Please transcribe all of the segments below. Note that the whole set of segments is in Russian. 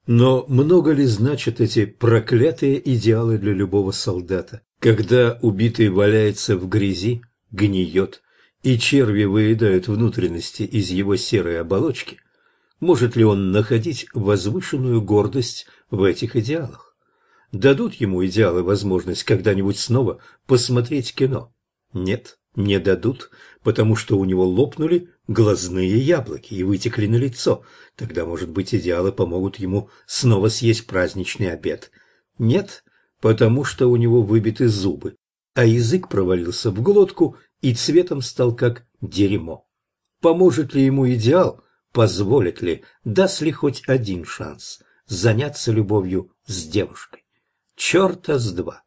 Но много ли значат эти проклятые идеалы для любого солдата? Когда убитый валяется в грязи, гниет, и черви выедают внутренности из его серой оболочки, может ли он находить возвышенную гордость в этих идеалах? Дадут ему идеалы возможность когда-нибудь снова посмотреть кино? Нет, не дадут, потому что у него лопнули глазные яблоки и вытекли на лицо. Тогда, может быть, идеалы помогут ему снова съесть праздничный обед. Нет, потому что у него выбиты зубы, а язык провалился в глотку и цветом стал как дерьмо. Поможет ли ему идеал? Позволит ли, даст ли хоть один шанс заняться любовью с девушкой? Черта с два!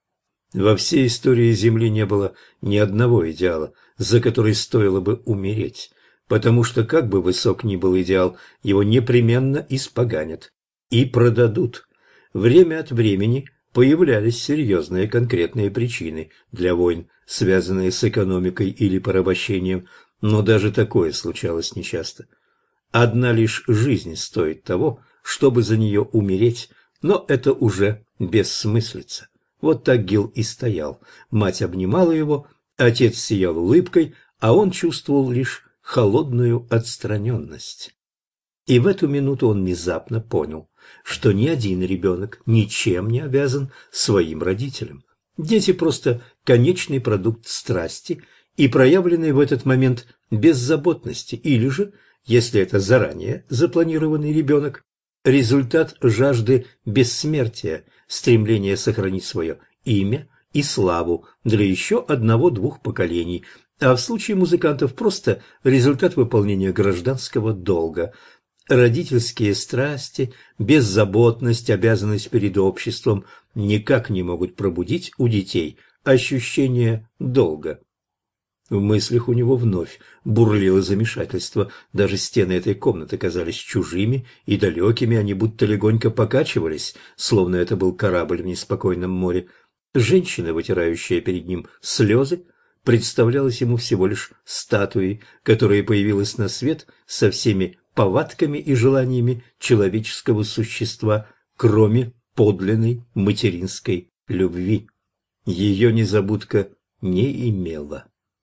Во всей истории Земли не было ни одного идеала, за который стоило бы умереть, потому что, как бы высок ни был идеал, его непременно испоганят и продадут. Время от времени появлялись серьезные конкретные причины для войн, связанные с экономикой или порабощением, но даже такое случалось нечасто. Одна лишь жизнь стоит того, чтобы за нее умереть, но это уже бессмыслица. Вот так Гил и стоял. Мать обнимала его, отец сиял улыбкой, а он чувствовал лишь холодную отстраненность. И в эту минуту он внезапно понял, что ни один ребенок ничем не обязан своим родителям. Дети просто конечный продукт страсти и проявленной в этот момент беззаботности, или же, если это заранее запланированный ребенок, результат жажды бессмертия, стремления сохранить свое имя и славу для еще одного-двух поколений, а в случае музыкантов просто результат выполнения гражданского долга. Родительские страсти, беззаботность, обязанность перед обществом никак не могут пробудить у детей ощущение долга. В мыслях у него вновь бурлило замешательство. Даже стены этой комнаты казались чужими и далекими, они будто легонько покачивались, словно это был корабль в неспокойном море. Женщина, вытирающая перед ним слезы, представлялась ему всего лишь статуей, которая появилась на свет со всеми повадками и желаниями человеческого существа, кроме подлинной материнской любви. Ее незабудка не имела.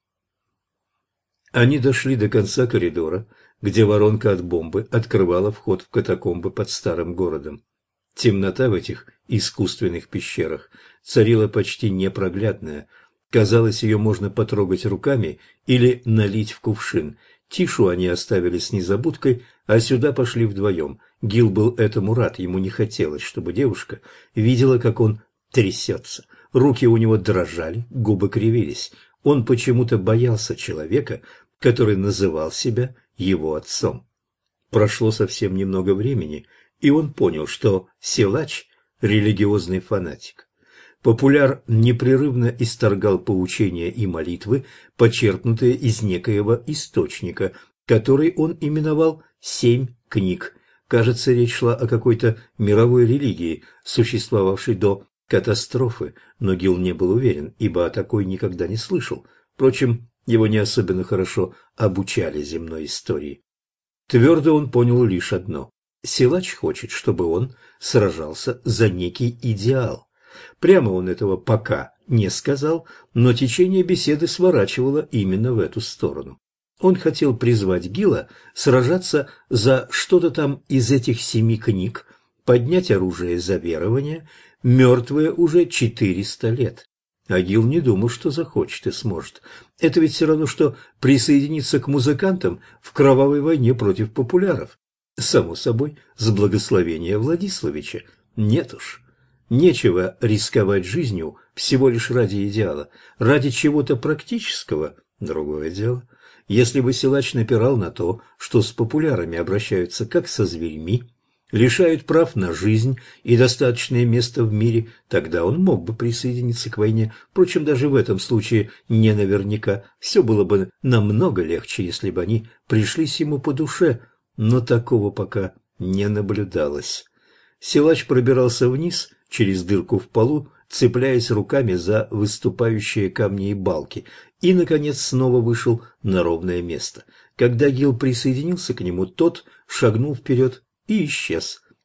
Они дошли до конца коридора, где воронка от бомбы открывала вход в катакомбы под старым городом. Темнота в этих искусственных пещерах царила почти непроглядная. Казалось, ее можно потрогать руками или налить в кувшин. Тишу они оставили с незабудкой, а сюда пошли вдвоем. Гил был этому рад, ему не хотелось, чтобы девушка видела, как он трясется. Руки у него дрожали, губы кривились. Он почему-то боялся человека, который называл себя его отцом. Прошло совсем немного времени, и он понял, что силач – религиозный фанатик. Популяр непрерывно исторгал поучения и молитвы, почерпнутые из некоего источника, который он именовал «Семь книг». Кажется, речь шла о какой-то мировой религии, существовавшей до катастрофы, но Гил не был уверен, ибо о такой никогда не слышал. Впрочем, его не особенно хорошо обучали земной истории. Твердо он понял лишь одно – силач хочет, чтобы он сражался за некий идеал. Прямо он этого пока не сказал, но течение беседы сворачивало именно в эту сторону. Он хотел призвать Гила сражаться за что-то там из этих 7 книг, поднять оружие за верование, мертвые уже 400 лет. А Гил не думал, что захочет и сможет. Это ведь все равно, что присоединиться к музыкантам в кровавой войне против популяров. Само собой, с благословения Владиславича. Нет уж. Нечего рисковать жизнью всего лишь ради идеала. Ради чего-то практического – другое дело. Если бы силач напирал на то, что с популярами обращаются как со зверьми, лишают прав на жизнь и достаточное место в мире, тогда он мог бы присоединиться к войне. Впрочем, даже в этом случае не наверняка. Все было бы намного легче, если бы они пришлись ему по душе, но такого пока не наблюдалось. Силач пробирался вниз через дырку в полу, цепляясь руками за выступающие камни и балки, и, наконец, снова вышел на ровное место. Когда Гил присоединился к нему, тот шагнул вперед и исчез.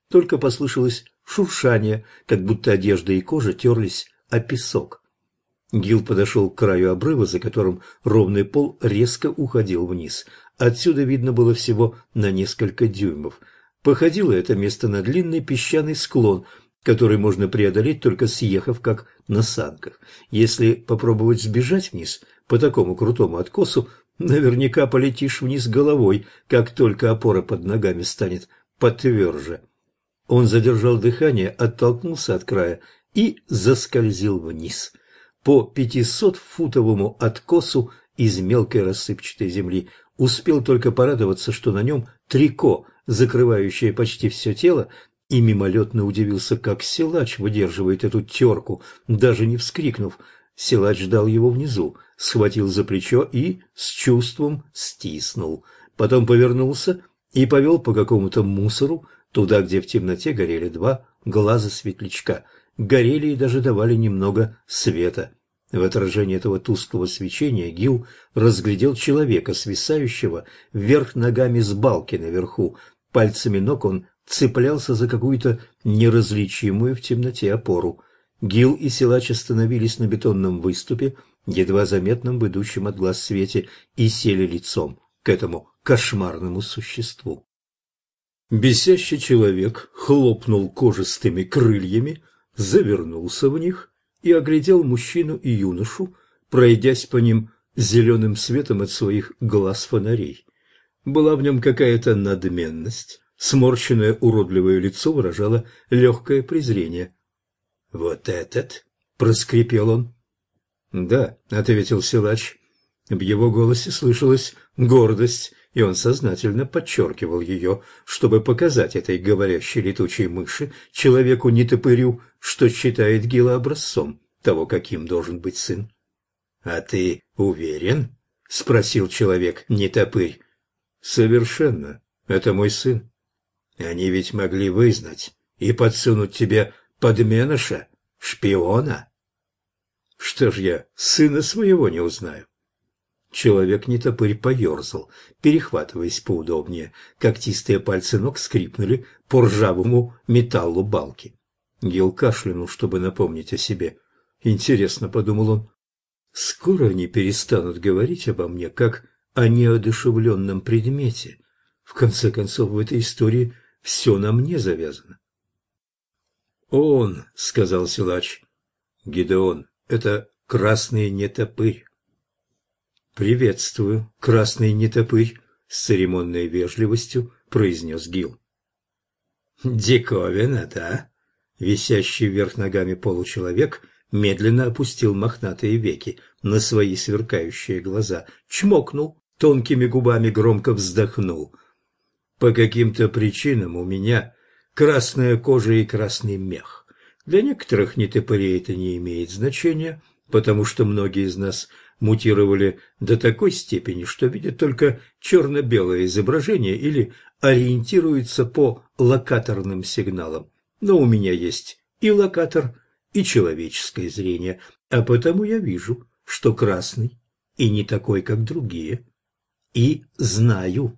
только послышалось шуршание, как будто одежда и кожа терлись о песок. Гил подошел к краю обрыва, за которым ровный пол резко уходил вниз. Отсюда видно было всего на несколько дюймов. Походило это место на длинный песчаный склон, который можно преодолеть, только съехав как на санках. Если попробовать сбежать вниз по такому крутому откосу, наверняка полетишь вниз головой, как только опора под ногами станет потверже. Он задержал дыхание, оттолкнулся от края и заскользил вниз по 500-футовому откосу из мелкой рассыпчатой земли. Успел только порадоваться, что на нем трико, закрывающее почти все тело, и мимолетно удивился, как силач выдерживает эту терку, даже не вскрикнув. Силач ждал его внизу, схватил за плечо и с чувством стиснул. Потом повернулся и повел по какому-то мусору, туда, где в темноте горели два глаза светлячка. Горели и даже давали немного света. В отражении этого тусклого свечения Гил разглядел человека, свисающего вверх ногами с балки наверху. Пальцами ног он цеплялся за какую-то неразличимую в темноте опору. Гил и силач остановились на бетонном выступе, едва заметном в идущем от глаз свете, и сели лицом к этому кошмарному существу. Бесящий человек хлопнул кожистыми крыльями, завернулся в них и оглядел мужчину и юношу, пройдясь по ним зеленым светом от своих глаз-фонарей. Была в нем какая-то надменность, сморщенное уродливое лицо выражало легкое презрение. «Вот этот?» — проскрипел он. «Да», — ответил силач. В его голосе слышалась гордость, и он сознательно подчеркивал ее, чтобы показать этой говорящей летучей мыши, человеку-нетопырю, что считает Гила образцом того, каким должен быть сын. «А ты уверен?» — спросил человек-нетопырь. «Совершенно. Это мой сын. Они ведь могли вызнать и подсунуть тебе подменыша, шпиона». «Что ж я сына своего не узнаю?» Человек-нетопырь поерзал, перехватываясь поудобнее. Когтистые пальцы ног скрипнули по ржавому металлу балки. Гил кашлянул, чтобы напомнить о себе. «Интересно», — подумал он, — «скоро они перестанут говорить обо мне, как о неодушевленном предмете. В конце концов, в этой истории все на мне завязано». «Он», — сказал силач, — «Гидеон, это красный нетопырь». «Приветствую, красный нетопырь», — с церемонной вежливостью произнес Гил. «Диковина, да?» Висящий вверх ногами получеловек медленно опустил мохнатые веки на свои сверкающие глаза, чмокнул тонкими губами, громко вздохнул. «По каким-то причинам у меня красная кожа и красный мех. Для некоторых нетопырей это не имеет значения, потому что многие из нас мутировали до такой степени, что видят только черно-белое изображение или ориентируются по локаторным сигналам. Но у меня есть и локатор, и человеческое зрение, а потому я вижу, что красный и не такой, как другие. И знаю».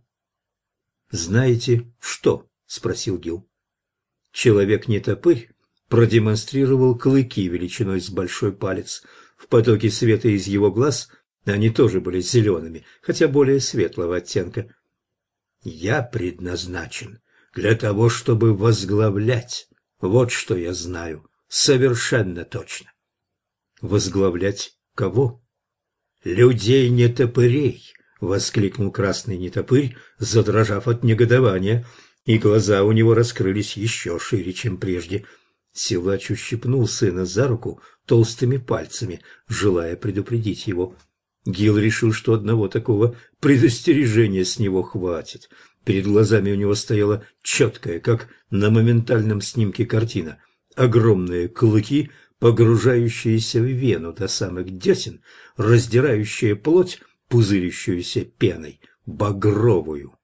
«Знаете что?» – спросил Гил. Человек-нетопырь продемонстрировал клыки величиной с большой палец. В потоке света из его глаз они тоже были зелеными, хотя более светлого оттенка. «Я предназначен для того, чтобы возглавлять. Вот что я знаю. Совершенно точно». «Возглавлять кого?» «Людей-нетопырей», — воскликнул красный нетопырь, задрожав от негодования, и глаза у него раскрылись еще шире, чем прежде. Силач ущипнул сына за руку толстыми пальцами, желая предупредить его. Гил решил, что одного такого предостережения с него хватит. Перед глазами у него стояла четкая, как на моментальном снимке, картина. Огромные клыки, погружающиеся в вену до самых десен, раздирающие плоть, пузырящуюся пеной, багровую.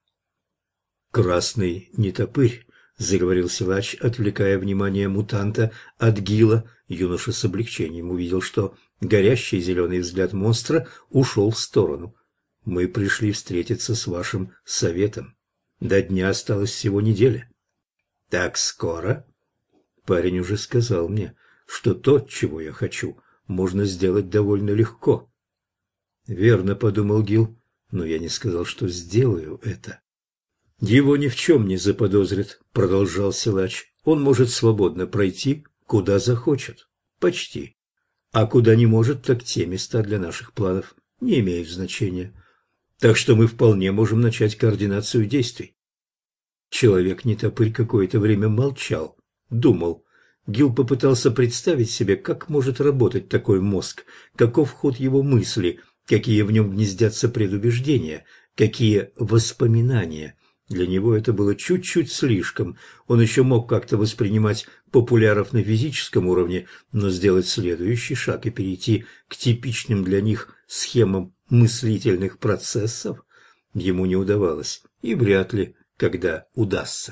«Красный нетопырь», — заговорил силач, отвлекая внимание мутанта от Гила. Юноша с облегчением увидел, что горящий зеленый взгляд монстра ушел в сторону. «Мы пришли встретиться с вашим советом. До дня осталась всего неделя». Так скоро? Парень уже сказал мне, что то, чего я хочу, можно сделать довольно легко. Верно, подумал Гил, но я не сказал, что сделаю это. Его ни в чем не заподозрят, продолжал силач. Он может свободно пройти, куда захочет. Почти. А куда не может, так те места для наших планов не имеют значения. Так что мы вполне можем начать координацию действий. Человек-нетопырь какое-то время молчал, думал. Гил попытался представить себе, как может работать такой мозг, каков ход его мысли, какие в нем гнездятся предубеждения, какие воспоминания. Для него это было чуть-чуть слишком. Он еще мог как-то воспринимать популяров на физическом уровне, но сделать следующий шаг и перейти к типичным для них схемам мыслительных процессов ему не удавалось, и вряд ли когда удастся.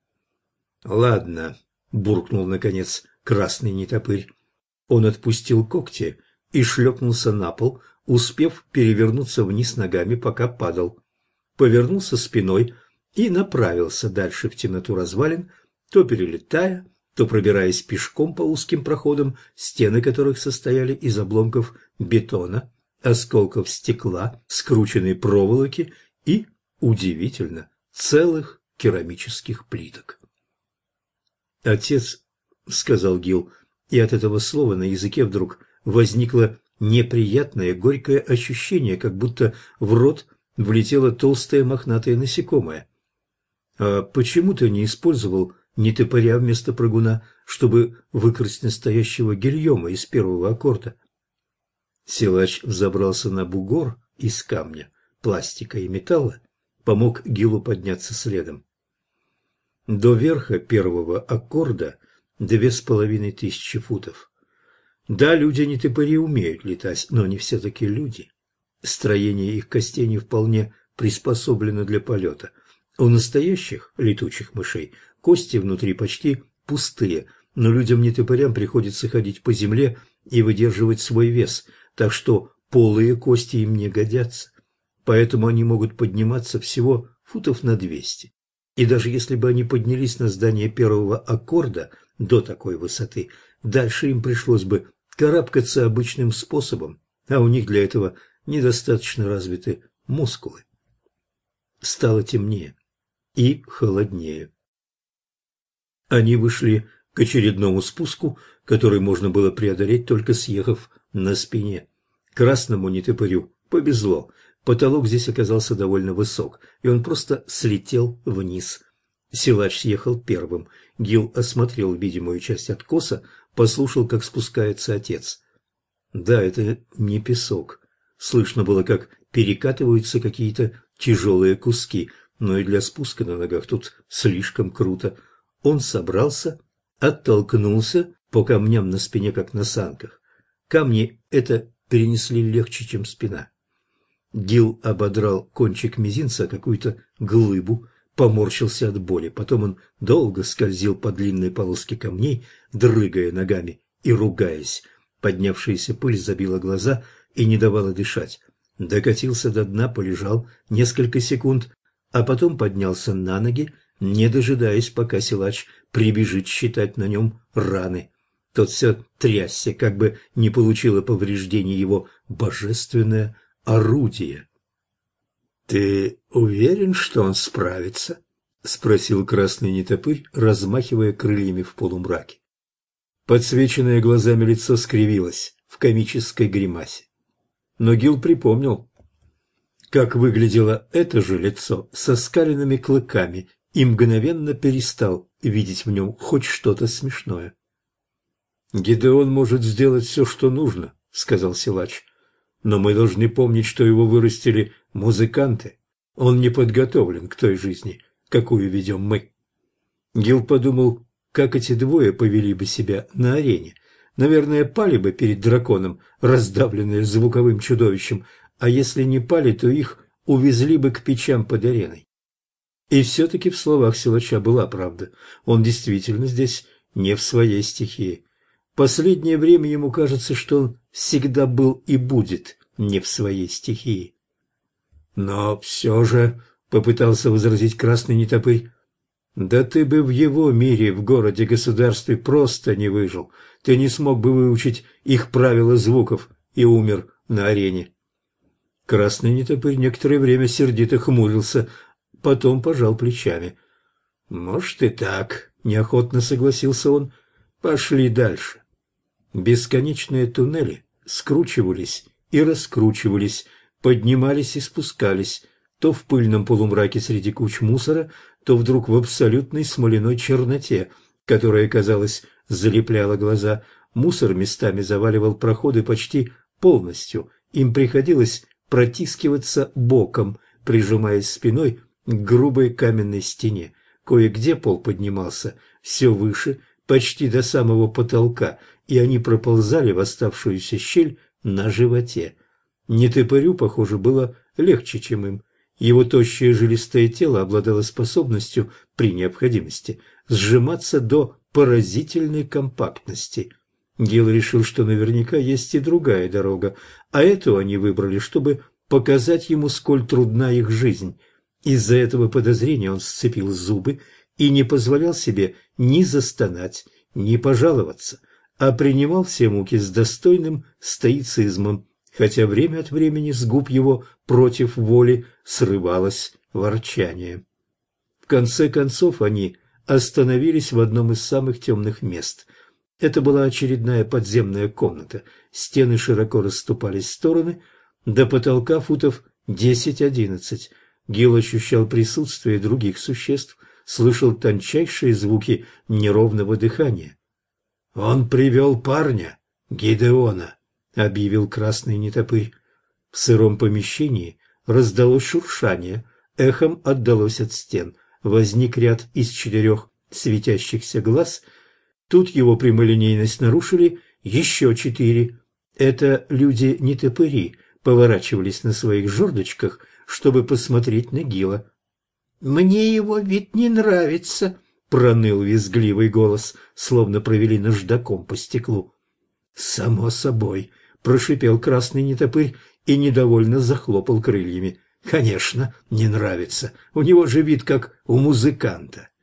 «Ладно», — буркнул, наконец, красный нетопырь. Он отпустил когти и шлепнулся на пол, успев перевернуться вниз ногами, пока падал. Повернулся спиной и направился дальше в темноту развалин, то перелетая, то пробираясь пешком по узким проходам, стены которых состояли из обломков бетона, осколков стекла, скрученной проволоки и, удивительно, целых керамических плиток. «Отец», — сказал Гил, и от этого слова на языке вдруг возникло неприятное горькое ощущение, как будто в рот влетело толстое мохнатое насекомое. «А почему ты не использовал нетопыря вместо прыгуна, чтобы выкрасть настоящего Гильома из первого аккорда?» Силач взобрался на бугор из камня, пластика и металла, помог Гилу подняться следом. До верха первого аккорда 2500 футов. Да, люди-нетопыри умеют летать, но не все-таки люди. Строение их костей не вполне приспособлено для полета. У настоящих летучих мышей кости внутри почти пустые, но людям-нетопырям приходится ходить по земле и выдерживать свой вес, так что полые кости им не годятся. Поэтому они могут подниматься всего футов на 200. И даже если бы они поднялись на здание первого аккорда до такой высоты, дальше им пришлось бы карабкаться обычным способом, а у них для этого недостаточно развиты мускулы. Стало темнее и холоднее. Они вышли к очередному спуску, который можно было преодолеть, только съехав на спине. Красному нетопырю повезло. Потолок здесь оказался довольно высок, и он просто слетел вниз. Силач съехал первым. Гил осмотрел видимую часть откоса, послушал, как спускается отец. Да, это не песок. Слышно было, как перекатываются какие-то тяжелые куски, но и для спуска на ногах тут слишком круто. Он собрался, оттолкнулся по камням на спине, как на санках. Камни это перенесли легче, чем спина. Гил ободрал кончик мизинца какую-то глыбу, поморщился от боли. Потом он долго скользил по длинной полоске камней, дрыгая ногами и ругаясь. Поднявшаяся пыль забила глаза и не давала дышать. Докатился до дна, полежал несколько секунд, а потом поднялся на ноги, не дожидаясь, пока силач прибежит считать на нем раны. Тот все трясся, как бы не получило повреждений его божественное орудие. «Ты уверен, что он справится?» — спросил красный нетопырь, размахивая крыльями в полумраке. Подсвеченное глазами лицо скривилось в комической гримасе. Но Гил припомнил, как выглядело это же лицо со скаленными клыками, и мгновенно перестал видеть в нем хоть что-то смешное. «Гидеон может сделать все, что нужно», — сказал силач. «Но мы должны помнить, что его вырастили музыканты. Он не подготовлен к той жизни, какую ведем мы». Гил подумал, как эти двое повели бы себя на арене. Наверное, пали бы перед драконом, раздавленные звуковым чудовищем, а если не пали, то их увезли бы к печам под ареной. И все-таки в словах силача была правда. Он действительно здесь не в своей стихии. Последнее время ему кажется, что он всегда был и будет не в своей стихии. Но все же, — попытался возразить красный нетопырь, Да ты бы в его мире, в городе-государстве просто не выжил. Ты не смог бы выучить их правила звуков и умер на арене. Красный нетопырь некоторое время сердито хмурился, потом пожал плечами. «Может и так», — неохотно согласился он. «Пошли дальше». Бесконечные туннели скручивались и раскручивались, поднимались и спускались, то в пыльном полумраке среди куч мусора, то вдруг в абсолютной смоляной черноте, которая, казалось, залепляла глаза. Мусор местами заваливал проходы почти полностью, им приходилось протискиваться боком, прижимаясь спиной к грубой каменной стене. Кое-где пол поднимался все выше, почти до самого потолка, и они проползали в оставшуюся щель на животе. Нетопырю, похоже, было легче, чем им. Его тощее жилистое тело обладало способностью, при необходимости, сжиматься до поразительной компактности. Гил решил, что наверняка есть и другая дорога, а эту они выбрали, чтобы показать ему, сколь трудна их жизнь. Из-за этого подозрения он сцепил зубы и не позволял себе ни застонать, ни пожаловаться, а принимал все муки с достойным стоицизмом, хотя время от времени с губ его против воли срывалось ворчание. В конце концов они остановились в одном из самых темных мест. Это была очередная подземная комната. Стены широко расступались в стороны, до потолка футов 10-11. Гил ощущал присутствие других существ, слышал тончайшие звуки неровного дыхания. «Он привел парня, Гидеона», — объявил красный нетопырь. В сыром помещении раздалось шуршание, эхом отдалось от стен. Возник ряд из 4 светящихся глаз. Тут его прямолинейность нарушили еще 4. Это люди-нетопыри поворачивались на своих жердочках, чтобы посмотреть на Гила. «Мне его вид не нравится», — проныл визгливый голос, словно провели наждаком по стеклу. «Само собой», — прошипел красный нетопырь и недовольно захлопал крыльями. «Конечно, не нравится. У него же вид как у музыканта».